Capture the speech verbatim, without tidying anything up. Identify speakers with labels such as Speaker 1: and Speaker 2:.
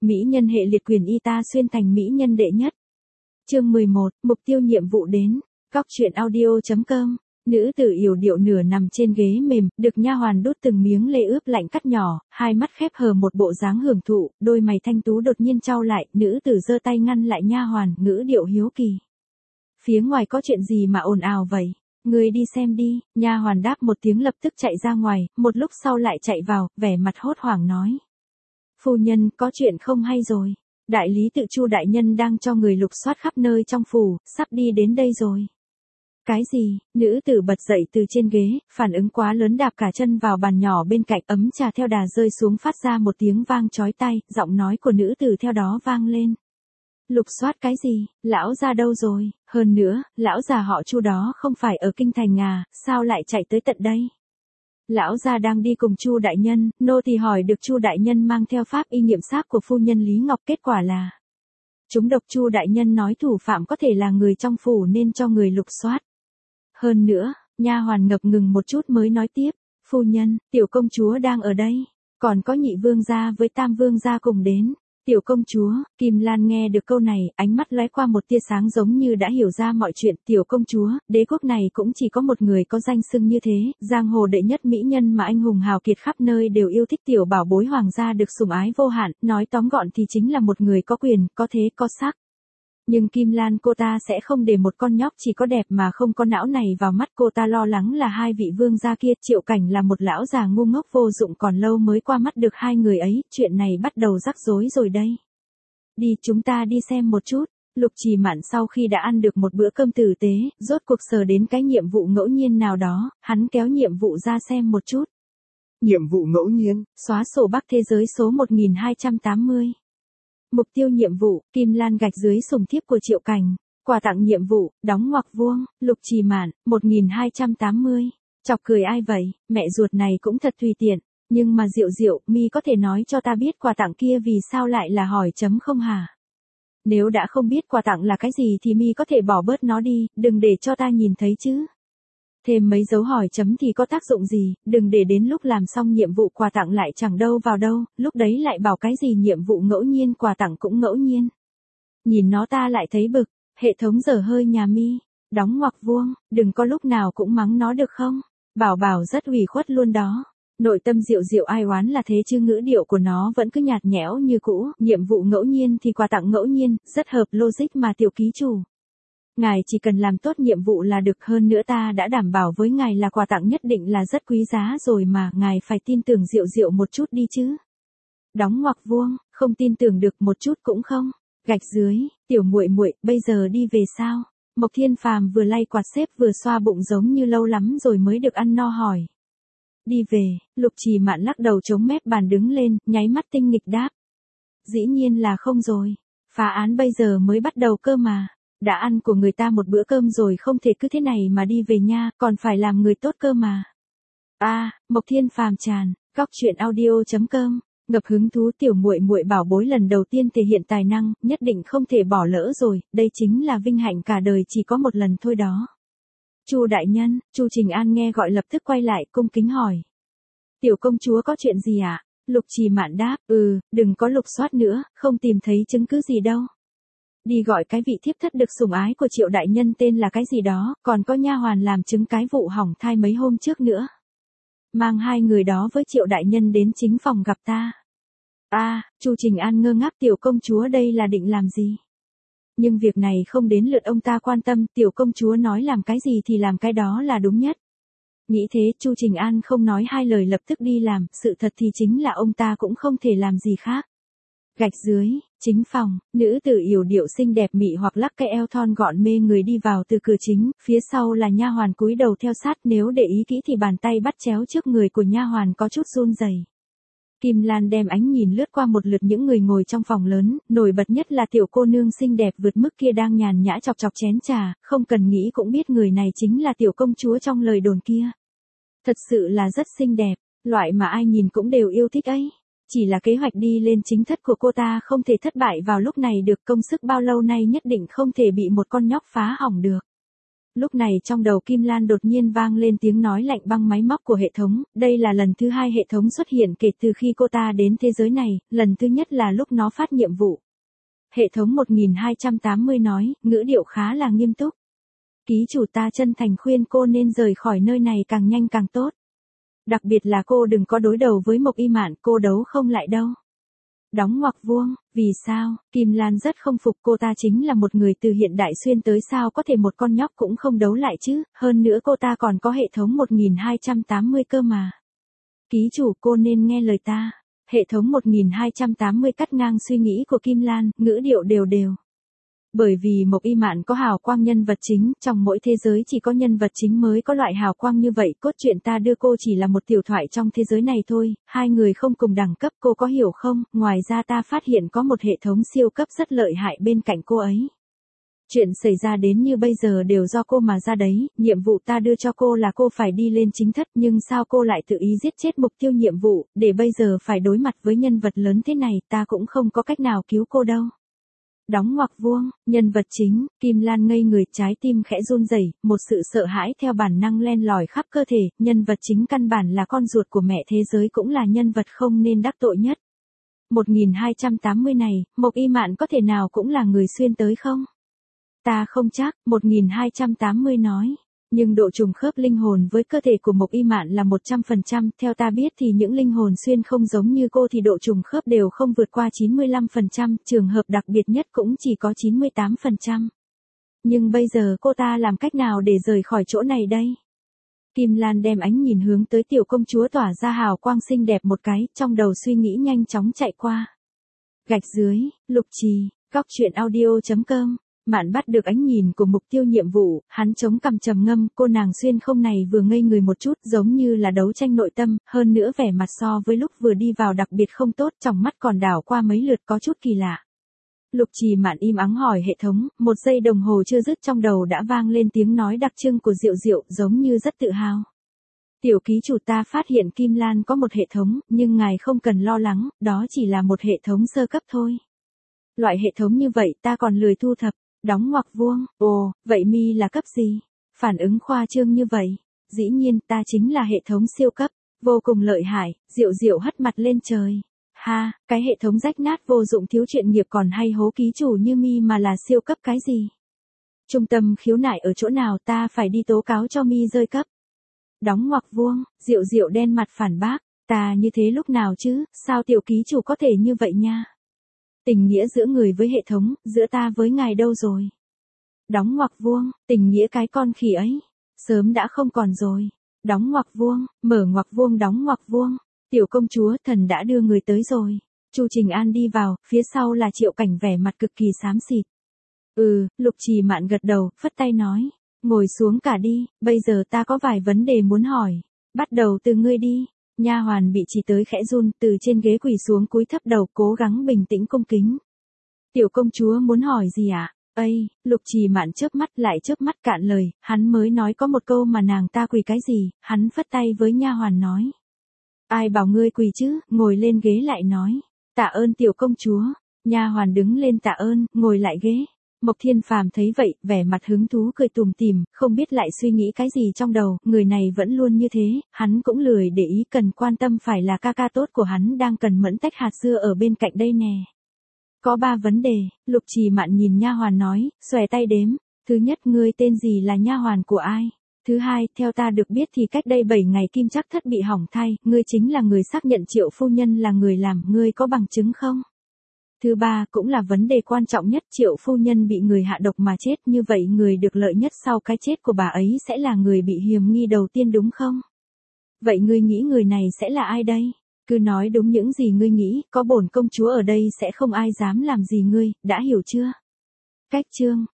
Speaker 1: mỹ nhân hệ liệt quyền y ta xuyên thành mỹ nhân đệ nhất. Chương mười một, mục tiêu nhiệm vụ đến. Góc truyện audio chấm com. Nữ tử yểu điệu nửa nằm trên ghế mềm, được nha hoàn đút từng miếng lê ướp lạnh cắt nhỏ, hai mắt khép hờ một bộ dáng hưởng thụ, đôi mày thanh tú đột nhiên chau lại, nữ tử giơ tay ngăn lại nha hoàn, ngữ điệu hiếu kỳ. Phía ngoài có chuyện gì mà ồn ào vậy? Người đi xem đi. Nha hoàn đáp một tiếng lập tức chạy ra ngoài, một lúc sau lại chạy vào, vẻ mặt hốt hoảng nói. Phu nhân, có chuyện không hay rồi. Đại lý tự Chu đại nhân đang cho người lục soát khắp nơi trong phủ, sắp đi đến đây rồi. Cái gì? Nữ tử bật dậy từ trên ghế, phản ứng quá lớn đạp cả chân vào bàn nhỏ bên cạnh, ấm trà theo đà rơi xuống phát ra một tiếng vang chói tai, giọng nói của nữ tử theo đó vang lên. Lục soát cái gì? Lão gia đâu rồi? Hơn nữa, lão già họ Chu đó không phải ở kinh thành à, sao lại chạy tới tận đây? Lão gia đang đi cùng Chu đại nhân, nô tỳ hỏi được Chu đại nhân mang theo pháp y nghiệm sáp của phu nhân Lý Ngọc, kết quả là chúng độc. Chu đại nhân nói thủ phạm có thể là người trong phủ nên cho người lục soát. Hơn nữa, nha hoàn ngập ngừng một chút mới nói tiếp, phu nhân, tiểu công chúa đang ở đây, còn có nhị vương gia với tam vương gia cùng đến. Tiểu công chúa, Kim Lan nghe được câu này, ánh mắt lóe qua một tia sáng giống như đã hiểu ra mọi chuyện. Tiểu công chúa, đế quốc này cũng chỉ có một người có danh xưng như thế, giang hồ đệ nhất mỹ nhân mà anh hùng hào kiệt khắp nơi đều yêu thích, tiểu bảo bối hoàng gia được sủng ái vô hạn, nói tóm gọn thì chính là một người có quyền, có thế, có sắc. Nhưng Kim Lan cô ta sẽ không để một con nhóc chỉ có đẹp mà không có não này vào mắt. Cô ta lo lắng là hai vị vương gia kia. Triệu Cảnh là một lão già ngu ngốc vô dụng, còn lâu mới qua mắt được hai người ấy, chuyện này bắt đầu rắc rối rồi đây. Đi, chúng ta đi xem một chút. Lục Trì Mạn sau khi đã ăn được một bữa cơm tử tế, rốt cuộc sờ đến cái nhiệm vụ ngẫu nhiên nào đó, hắn kéo nhiệm vụ ra xem một chút.
Speaker 2: Nhiệm vụ ngẫu nhiên,
Speaker 1: xóa sổ Bắc thế giới số một nghìn hai trăm tám mươi. Mục tiêu nhiệm vụ, Kim Lan gạch dưới sùng thiếp của Triệu Cảnh. Quà tặng nhiệm vụ, đóng ngoặc vuông, Lục Trì Mạn, một nghìn hai trăm tám mươi. Chọc cười ai vậy, mẹ ruột này cũng thật tùy tiện. Nhưng mà Diệu Diệu, mi có thể nói cho ta biết quà tặng kia vì sao lại là hỏi chấm không hả? Nếu đã không biết quà tặng là cái gì thì mi có thể bỏ bớt nó đi, đừng để cho ta nhìn thấy chứ. Thêm mấy dấu hỏi chấm thì có tác dụng gì, đừng để đến lúc làm xong nhiệm vụ quà tặng lại chẳng đâu vào đâu, lúc đấy lại bảo cái gì nhiệm vụ ngẫu nhiên quà tặng cũng ngẫu nhiên. Nhìn nó ta lại thấy bực, hệ thống dở hơi nhà mi, đóng ngoặc vuông, đừng có lúc nào cũng mắng nó được không? Bảo bảo rất ủy khuất luôn đó. Nội tâm Diệu Diệu ai oán là thế chứ ngữ điệu của nó vẫn cứ nhạt nhẽo như cũ, nhiệm vụ ngẫu nhiên thì quà tặng ngẫu nhiên, rất hợp logic mà tiểu ký chủ. Ngài chỉ cần làm tốt nhiệm vụ là được, hơn nữa ta đã đảm bảo với ngài là quà tặng nhất định là rất quý giá rồi mà, ngài phải tin tưởng Diệu Diệu một chút đi chứ. Đóng ngoặc vuông, không tin tưởng được một chút cũng không. Gạch dưới, tiểu muội muội, bây giờ đi về sao? Mộc Thiên Phàm vừa lay quạt xếp vừa xoa bụng giống như lâu lắm rồi mới được ăn no hỏi. Đi về, Lục Trì Mạn lắc đầu chống mép bàn đứng lên, nháy mắt tinh nghịch đáp. Dĩ nhiên là không rồi, phá án bây giờ mới bắt đầu cơ mà. Đã ăn của người ta một bữa cơm rồi không thể cứ thế này mà đi về nha, còn phải làm người tốt cơ mà. A, à, Mộc Thiên Phàm tràn, góc truyện audio chấm com, ngập hứng thú tiểu muội muội bảo bối lần đầu tiên thể hiện tài năng, nhất định không thể bỏ lỡ rồi, đây chính là vinh hạnh cả đời chỉ có một lần thôi đó. Chu đại nhân, Chu Trình An nghe gọi lập tức quay lại cung kính hỏi. Tiểu công chúa có chuyện gì ạ? À? Lục Trì Mạn đáp, ừ, đừng có lục soát nữa, không tìm thấy chứng cứ gì đâu. Đi gọi cái vị thiếp thất được sủng ái của Triệu đại nhân tên là cái gì đó, còn có nha hoàn làm chứng cái vụ hỏng thai mấy hôm trước nữa. Mang hai người đó với Triệu đại nhân đến chính phòng gặp ta. A, à, Chu Trình An ngơ ngác, tiểu công chúa đây là định làm gì? Nhưng việc này không đến lượt ông ta quan tâm, tiểu công chúa nói làm cái gì thì làm cái đó là đúng nhất. Nghĩ thế, Chu Trình An không nói hai lời lập tức đi làm, sự thật thì chính là ông ta cũng không thể làm gì khác. Gạch dưới, chính phòng, nữ tử yểu điệu xinh đẹp mị hoặc lắc cái eo thon gọn mê người đi vào từ cửa chính, phía sau là nha hoàn cúi đầu theo sát, nếu để ý kỹ thì bàn tay bắt chéo trước người của nha hoàn có chút run rẩy. Kim Lan đem ánh nhìn lướt qua một lượt những người ngồi trong phòng lớn, nổi bật nhất là tiểu cô nương xinh đẹp vượt mức kia đang nhàn nhã chọc chọc chén trà, không cần nghĩ cũng biết người này chính là tiểu công chúa trong lời đồn kia. Thật sự là rất xinh đẹp, loại mà ai nhìn cũng đều yêu thích ấy. Chỉ là kế hoạch đi lên chính thất của cô ta không thể thất bại vào lúc này được, công sức bao lâu nay nhất định không thể bị một con nhóc phá hỏng được. Lúc này trong đầu Kim Lan đột nhiên vang lên tiếng nói lạnh băng máy móc của hệ thống, đây là lần thứ hai hệ thống xuất hiện kể từ khi cô ta đến thế giới này, lần thứ nhất là lúc nó phát nhiệm vụ. Hệ thống một nghìn hai trăm tám mươi nói, ngữ điệu khá là nghiêm túc. Ký chủ ta chân thành khuyên cô nên rời khỏi nơi này càng nhanh càng tốt. Đặc biệt là cô đừng có đối đầu với Mộc Y Mạn, cô đấu không lại đâu. Đóng ngoặc vuông, vì sao? Kim Lan rất không phục, cô ta chính là một người từ hiện đại xuyên tới, sao có thể một con nhóc cũng không đấu lại chứ, hơn nữa cô ta còn có hệ thống một nghìn hai trăm tám mươi cơ mà. Ký chủ cô nên nghe lời ta. Hệ thống một nghìn hai trăm tám mươi cắt ngang suy nghĩ của Kim Lan, ngữ điệu đều đều. Bởi vì Mộc Y Mạn có hào quang nhân vật chính, trong mỗi thế giới chỉ có nhân vật chính mới có loại hào quang như vậy, cốt truyện ta đưa cô chỉ là một tiểu thoại trong thế giới này thôi, hai người không cùng đẳng cấp, cô có hiểu không? Ngoài ra ta phát hiện có một hệ thống siêu cấp rất lợi hại bên cạnh cô ấy. Chuyện xảy ra đến như bây giờ đều do cô mà ra đấy, nhiệm vụ ta đưa cho cô là cô phải đi lên chính thất, nhưng sao cô lại tự ý giết chết mục tiêu nhiệm vụ, để bây giờ phải đối mặt với nhân vật lớn thế này, ta cũng không có cách nào cứu cô đâu. Đóng ngoặc vuông, nhân vật chính, Kim Lan ngây người, trái tim khẽ run rẩy, một sự sợ hãi theo bản năng len lỏi khắp cơ thể, nhân vật chính căn bản là con ruột của mẹ thế giới, cũng là nhân vật không nên đắc tội nhất. một nghìn hai trăm tám mươi này, Mộc Y Mạn có thể nào cũng là người xuyên tới không? Ta không chắc, một nghìn hai trăm tám mươi nói. Nhưng độ trùng khớp linh hồn với cơ thể của Mộc Y Mạn là một trăm phần trăm, theo ta biết thì những linh hồn xuyên không giống như cô thì độ trùng khớp đều không vượt qua chín mươi lăm phần trăm, trường hợp đặc biệt nhất cũng chỉ có chín mươi tám phần trăm. Nhưng bây giờ cô ta làm cách nào để rời khỏi chỗ này đây? Kim Lan đem ánh nhìn hướng tới tiểu công chúa tỏa ra hào quang xinh đẹp một cái, trong đầu suy nghĩ nhanh chóng chạy qua. Gạch dưới, Lục Trì, góc truyện audio chấm com. Mạn bắt được ánh nhìn của mục tiêu nhiệm vụ, hắn chống cằm trầm ngâm, cô nàng xuyên không này vừa ngây người một chút, giống như là đấu tranh nội tâm, hơn nữa vẻ mặt so với lúc vừa đi vào đặc biệt không tốt, trong mắt còn đảo qua mấy lượt có chút kỳ lạ. Lục Trì Mạn im ắng hỏi hệ thống, một giây đồng hồ chưa dứt trong đầu đã vang lên tiếng nói đặc trưng của Diệu Diệu, giống như rất tự hào. Tiểu ký chủ ta phát hiện Kim Lan có một hệ thống, nhưng ngài không cần lo lắng, đó chỉ là một hệ thống sơ cấp thôi. Loại hệ thống như vậy ta còn lười thu thập. Đóng ngoặc vuông, ồ, vậy mi là cấp gì? Phản ứng khoa trương như vậy. Dĩ nhiên ta chính là hệ thống siêu cấp, vô cùng lợi hại, Diệu Diệu hất mặt lên trời. Ha, cái hệ thống rách nát vô dụng thiếu chuyện nghiệp còn hay hố ký chủ như mi mà là siêu cấp cái gì? Trung tâm khiếu nại ở chỗ nào, ta phải đi tố cáo cho mi rơi cấp. Đóng ngoặc vuông, Diệu Diệu đen mặt phản bác, ta như thế lúc nào chứ, sao tiểu ký chủ có thể như vậy nha? Tình nghĩa giữa người với hệ thống, giữa ta với ngài đâu rồi? Đóng ngoặc vuông, tình nghĩa cái con khỉ ấy, sớm đã không còn rồi. Đóng ngoặc vuông, mở ngoặc vuông đóng ngoặc vuông, tiểu công chúa thần đã đưa người tới rồi. Chu Trình An đi vào, phía sau là Triệu Cảnh vẻ mặt cực kỳ xám xịt. Ừ, Lục Trì Mạn gật đầu, phất tay nói, ngồi xuống cả đi, bây giờ ta có vài vấn đề muốn hỏi. Bắt đầu từ ngươi đi. Nha hoàn bị chỉ tới khẽ run, từ trên ghế quỳ xuống cúi thấp đầu, cố gắng bình tĩnh cung kính. Tiểu công chúa muốn hỏi gì ạ? À? Ây, Lục Trì Mạn chớp mắt lại chớp mắt cạn lời, hắn mới nói có một câu mà nàng ta quỳ cái gì, hắn phất tay với nha hoàn nói. Ai bảo ngươi quỳ chứ, ngồi lên ghế lại nói. Tạ ơn tiểu công chúa. Nha hoàn đứng lên tạ ơn, ngồi lại ghế. Mộc Thiên Phàm thấy vậy, vẻ mặt hứng thú cười tủm tỉm, không biết lại suy nghĩ cái gì trong đầu, người này vẫn luôn như thế, hắn cũng lười để ý, cần quan tâm phải là ca ca tốt của hắn đang cần mẫn tách hạt dưa ở bên cạnh đây nè. Có ba vấn đề, Lục Trì Mạn nhìn nha hoàn nói, xòe tay đếm. Thứ nhất, ngươi tên gì, là nha hoàn của ai? Thứ hai, theo ta được biết thì cách đây bảy ngày Kim Trắc Thất bị hỏng thai, ngươi chính là người xác nhận Triệu phu nhân là người làm, ngươi có bằng chứng không? Thứ ba, cũng là vấn đề quan trọng nhất, Triệu phu nhân bị người hạ độc mà chết, như vậy người được lợi nhất sau cái chết của bà ấy sẽ là người bị hiềm nghi đầu tiên đúng không? Vậy ngươi nghĩ người này sẽ là ai đây? Cứ nói đúng những gì ngươi nghĩ, có bổn công chúa ở đây sẽ không ai dám làm gì ngươi, đã hiểu chưa? Cách chương,